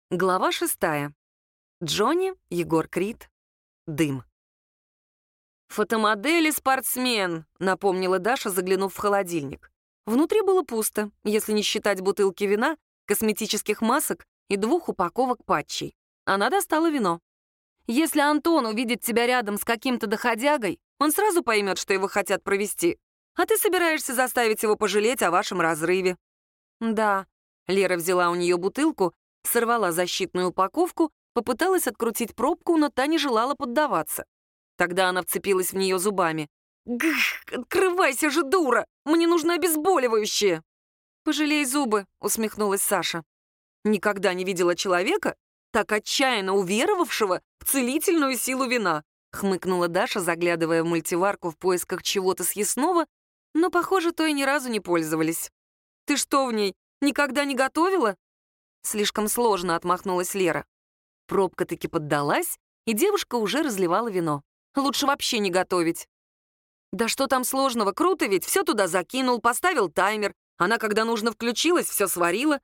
Глава 6. Джонни, Егор Крид, дым. «Фотомодель и спортсмен», — напомнила Даша, заглянув в холодильник. Внутри было пусто, если не считать бутылки вина, косметических масок и 2 упаковок патчей. Она достала вино. «Если Антон увидит тебя рядом с каким-то доходягой, он сразу поймет, что его хотят провести. А ты собираешься заставить его пожалеть о вашем разрыве». «Да». Лера взяла у нее бутылку, сорвала защитную упаковку, попыталась открутить пробку, но та не желала поддаваться. Тогда она вцепилась в нее зубами. «Гх, открывайся же, дура! Мне нужно обезболивающее!» «Пожалей зубы», — усмехнулась Саша. Никогда не видела человека, так отчаянно уверовавшего в целительную силу вина, хмыкнула Даша, заглядывая в мультиварку в поисках чего-то съестного, но, похоже, то и ни разу не пользовались. «Ты что в ней, никогда не готовила?» «Слишком сложно», — отмахнулась Лера. Пробка таки поддалась, и девушка уже разливала вино. Лучше вообще не готовить. «Да что там сложного? Круто ведь, все туда закинул, поставил таймер. Она, когда нужно, включилась, все сварила.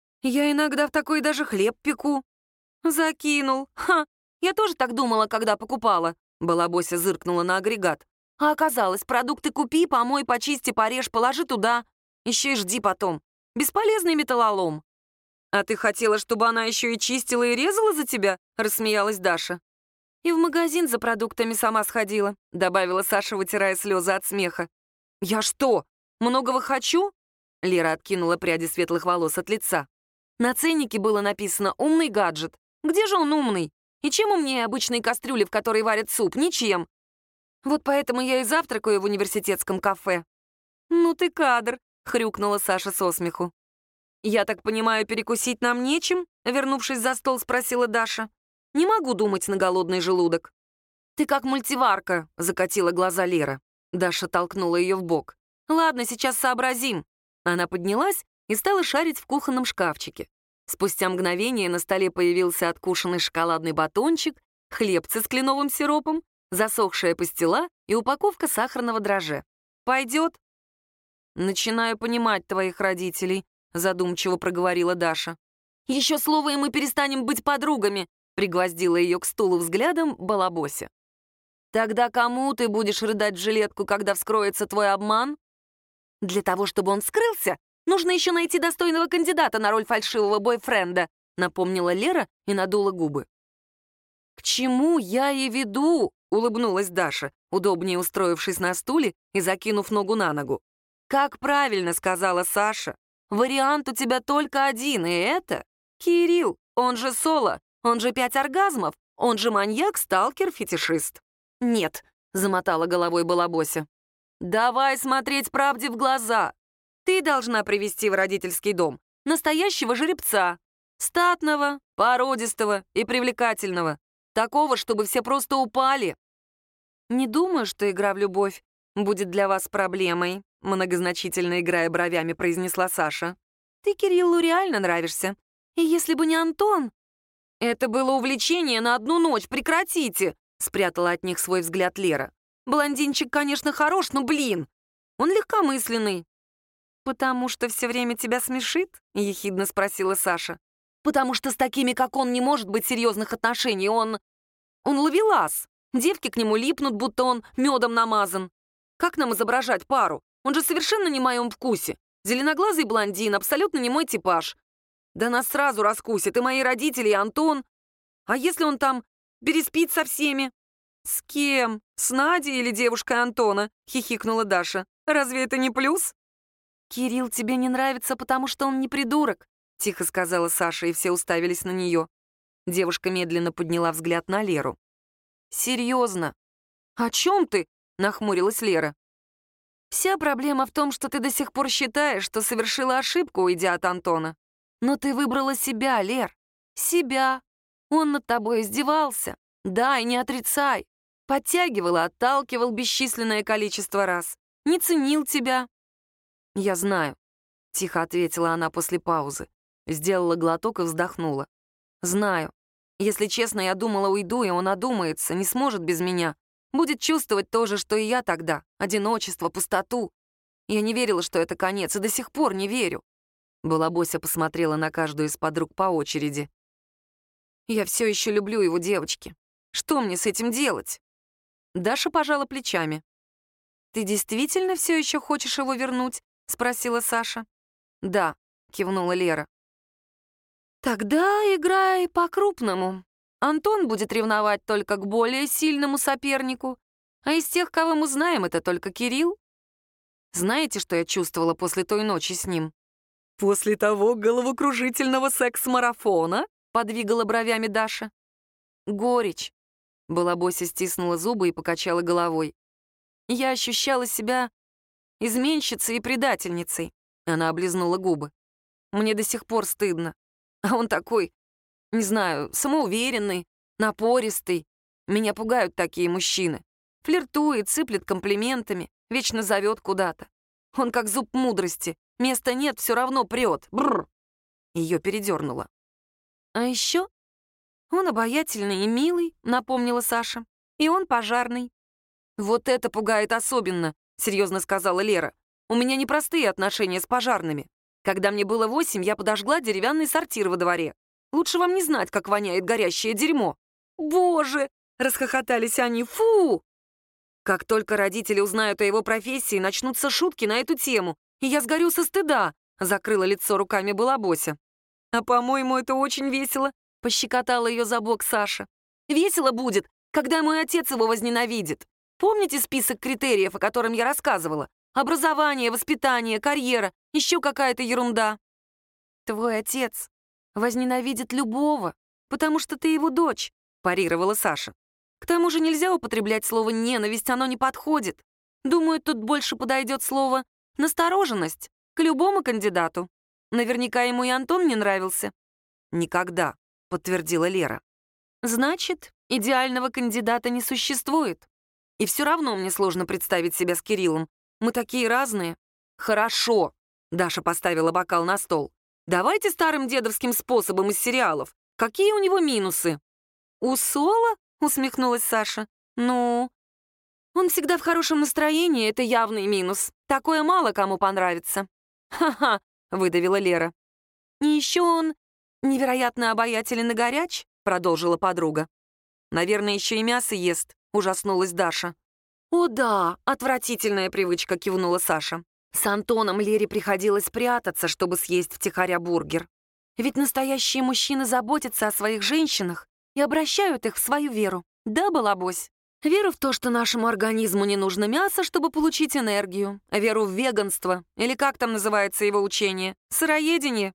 Я иногда в такой даже хлеб пеку». «Закинул. Ха! Я тоже так думала, когда покупала». Балабося зыркнула на агрегат. «А оказалось, продукты купи, помой, почисти, порежь, положи туда. Еще и жди потом. Бесполезный металлолом». «А ты хотела, чтобы она еще и чистила и резала за тебя?» — рассмеялась Даша. «И в магазин за продуктами сама сходила», — добавила Саша, вытирая слезы от смеха. «Я что, многого хочу?» — Лера откинула пряди светлых волос от лица. На ценнике было написано «умный гаджет». Где же он умный? И чем умнее обычной кастрюли, в которой варят суп? Ничем. Вот поэтому я и завтракаю в университетском кафе. «Ну ты кадр», — хрюкнула Саша со смеху. «Я так понимаю, перекусить нам нечем?» — вернувшись за стол, спросила Даша. «Не могу думать на голодный желудок». «Ты как мультиварка», — закатила глаза Лера. Даша толкнула ее в бок. «Ладно, сейчас сообразим». Она поднялась и стала шарить в кухонном шкафчике. Спустя мгновение на столе появился откушенный шоколадный батончик, хлебцы с кленовым сиропом, засохшая пастила и упаковка сахарного дрожжа. «Пойдет?» «Начинаю понимать твоих родителей», — задумчиво проговорила Даша. «Еще слово, и мы перестанем быть подругами», — пригвоздила ее к стулу взглядом Балабося. «Тогда кому ты будешь рыдать в жилетку, когда вскроется твой обман?» «Для того, чтобы он вскрылся, нужно еще найти достойного кандидата на роль фальшивого бойфренда», — напомнила Лера и надула губы. «К чему я и веду?» — улыбнулась Даша, удобнее устроившись на стуле и закинув ногу на ногу. «Как правильно сказала Саша, вариант у тебя только один, и это Кирилл, он же Соло, он же 5 оргазмов, он же маньяк, сталкер, фетишист». «Нет», — замотала головой Балабося. «Давай смотреть правде в глаза. Ты должна привести в родительский дом настоящего жеребца, статного, породистого и привлекательного, такого, чтобы все просто упали». «Не думаю, что игра в любовь будет для вас проблемой», многозначительно играя бровями, произнесла Саша. «Ты Кириллу реально нравишься. И если бы не Антон...» «Это было увлечение на одну ночь, прекратите!» спрятала от них свой взгляд Лера. «Блондинчик, конечно, хорош, но, блин, он легкомысленный». «Потому что все время тебя смешит?» — ехидно спросила Саша. «Потому что с такими, как он, не может быть серьезных отношений. Он ловелас. Девки к нему липнут, будто он медом намазан. Как нам изображать пару? Он же совершенно не в моем вкусе. Зеленоглазый блондин, абсолютно не мой типаж. Да нас сразу раскусит и мои родители, и Антон. А если он там переспит со всеми?» «С кем? С Надей или девушкой Антона?» — хихикнула Даша. «Разве это не плюс?» «Кирилл тебе не нравится, потому что он не придурок», — тихо сказала Саша, и все уставились на нее. Девушка медленно подняла взгляд на Леру. «Серьезно?» «О чем ты?» — нахмурилась Лера. «Вся проблема в том, что ты до сих пор считаешь, что совершила ошибку, уйдя от Антона. Но ты выбрала себя, Лер. Себя. Он над тобой издевался. Да, и не отрицай. Подтягивал и отталкивал бесчисленное количество раз. Не ценил тебя». «Я знаю», — тихо ответила она после паузы. Сделала глоток и вздохнула. «Знаю. Если честно, я думала, уйду, и он одумается, не сможет без меня. Будет чувствовать то же, что и я тогда. Одиночество, пустоту. Я не верила, что это конец, и до сих пор не верю». Балабося посмотрела на каждую из подруг по очереди. Я все еще люблю его, девочки. Что мне с этим делать?» Даша пожала плечами. «Ты действительно все еще хочешь его вернуть?» — спросила Саша. «Да», — кивнула Лера. «Тогда играй по-крупному. Антон будет ревновать только к более сильному сопернику, а из тех, кого мы знаем, это только Кирилл. Знаете, что я чувствовала после той ночи с ним?» «После того головокружительного секс-марафона?» — подвигала бровями Даша. «Горечь». Балабося стиснула зубы и покачала головой. «Я ощущала себя изменщицей и предательницей». Она облизнула губы. «Мне до сих пор стыдно. А он такой, не знаю, самоуверенный, напористый. Меня пугают такие мужчины. Флиртует, сыплет комплиментами, вечно зовет куда-то. Он как зуб мудрости. Места нет, все равно прет. Бррр!» Ее передернуло. «А еще он обаятельный и милый», — напомнила Саша. «И он пожарный». «Вот это пугает особенно», — серьезно сказала Лера. «У меня непростые отношения с пожарными. Когда мне было 8, я подожгла деревянный сортир во дворе. Лучше вам не знать, как воняет горящее дерьмо». «Боже!» — расхохотались они. «Фу!» «Как только родители узнают о его профессии, начнутся шутки на эту тему, и я сгорю со стыда», — закрыла лицо руками Балабося. «А, по-моему, это очень весело», — пощекотала ее за бок Саша. «Весело будет, когда мой отец его возненавидит. Помните список критериев, о котором я рассказывала? Образование, воспитание, карьера, еще какая-то ерунда». «Твой отец возненавидит любого, потому что ты его дочь», — парировала Саша. «К тому же нельзя употреблять слово «ненависть», оно не подходит. Думаю, тут больше подойдет слово «настороженность» к любому кандидату. Наверняка ему и Антон не нравился». «Никогда», — подтвердила Лера. «Значит, идеального кандидата не существует. И все равно мне сложно представить себя с Кириллом. Мы такие разные». «Хорошо», — Даша поставила бокал на стол. «Давайте старым дедовским способом из сериалов. Какие у него минусы?» «У Соло?» — усмехнулась Саша. «Ну, он всегда в хорошем настроении, это явный минус. Такое мало кому понравится». «Ха-ха», — выдавила Лера. «И еще он невероятно обаятелен и горяч», — продолжила подруга. «Наверное, еще и мясо ест», — ужаснулась Даша. «О да, отвратительная привычка», — кивнула Саша. «С Антоном Лере приходилось прятаться, чтобы съесть втихаря бургер. Ведь настоящие мужчины заботятся о своих женщинах и обращают их в свою веру. Да, Балабось? Веру в то, что нашему организму не нужно мясо, чтобы получить энергию. Веру в веганство, или как там называется его учение? Сыроедение.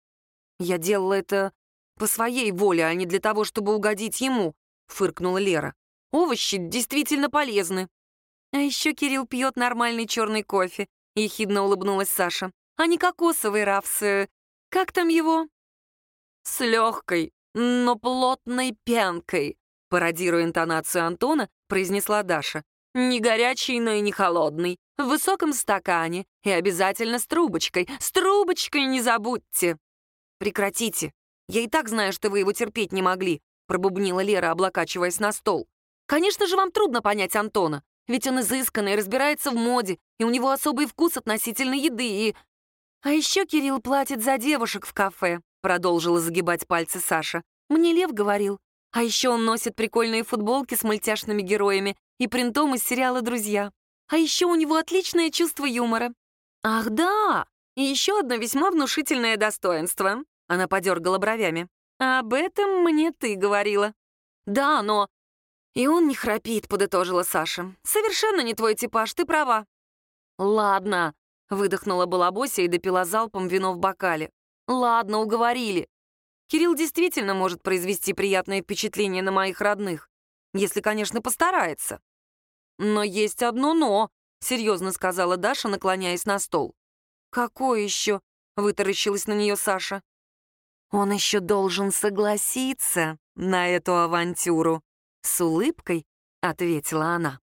Я делала это по своей воле, а не для того, чтобы угодить ему», — фыркнула Лера. «Овощи действительно полезны». «А еще Кирилл пьет нормальный черный кофе», — ехидно улыбнулась Саша. «А не кокосовый рафс. Как там его?» «С легкой, но плотной пенкой», — пародируя интонацию Антона, произнесла Даша. «Не горячий, но и не холодный. В высоком стакане. И обязательно с трубочкой. С трубочкой не забудьте!» «Прекратите. Я и так знаю, что вы его терпеть не могли», — пробубнила Лера, облокачиваясь на стол. «Конечно же, вам трудно понять Антона. Ведь он изысканный, разбирается в моде, и у него особый вкус относительно еды, и...» «А еще Кирилл платит за девушек в кафе», — продолжила загибать пальцы Саша. «Мне Лев говорил. А еще он носит прикольные футболки с мультяшными героями и принтом из сериала «Друзья». А еще у него отличное чувство юмора». «Ах, да! И еще одно весьма внушительное достоинство». Она подергала бровями. «Об этом мне ты говорила». «Да, но...» «И он не храпит», — подытожила Саша. «Совершенно не твой типаж, ты права». «Ладно», — выдохнула Балабося и допила залпом вино в бокале. «Ладно, уговорили. Кирилл действительно может произвести приятное впечатление на моих родных, если, конечно, постарается». «Но есть одно «но», — серьезно сказала Даша, наклоняясь на стол. «Какое еще?» — вытаращилась на нее Саша. «Он еще должен согласиться на эту авантюру», — с улыбкой ответила она.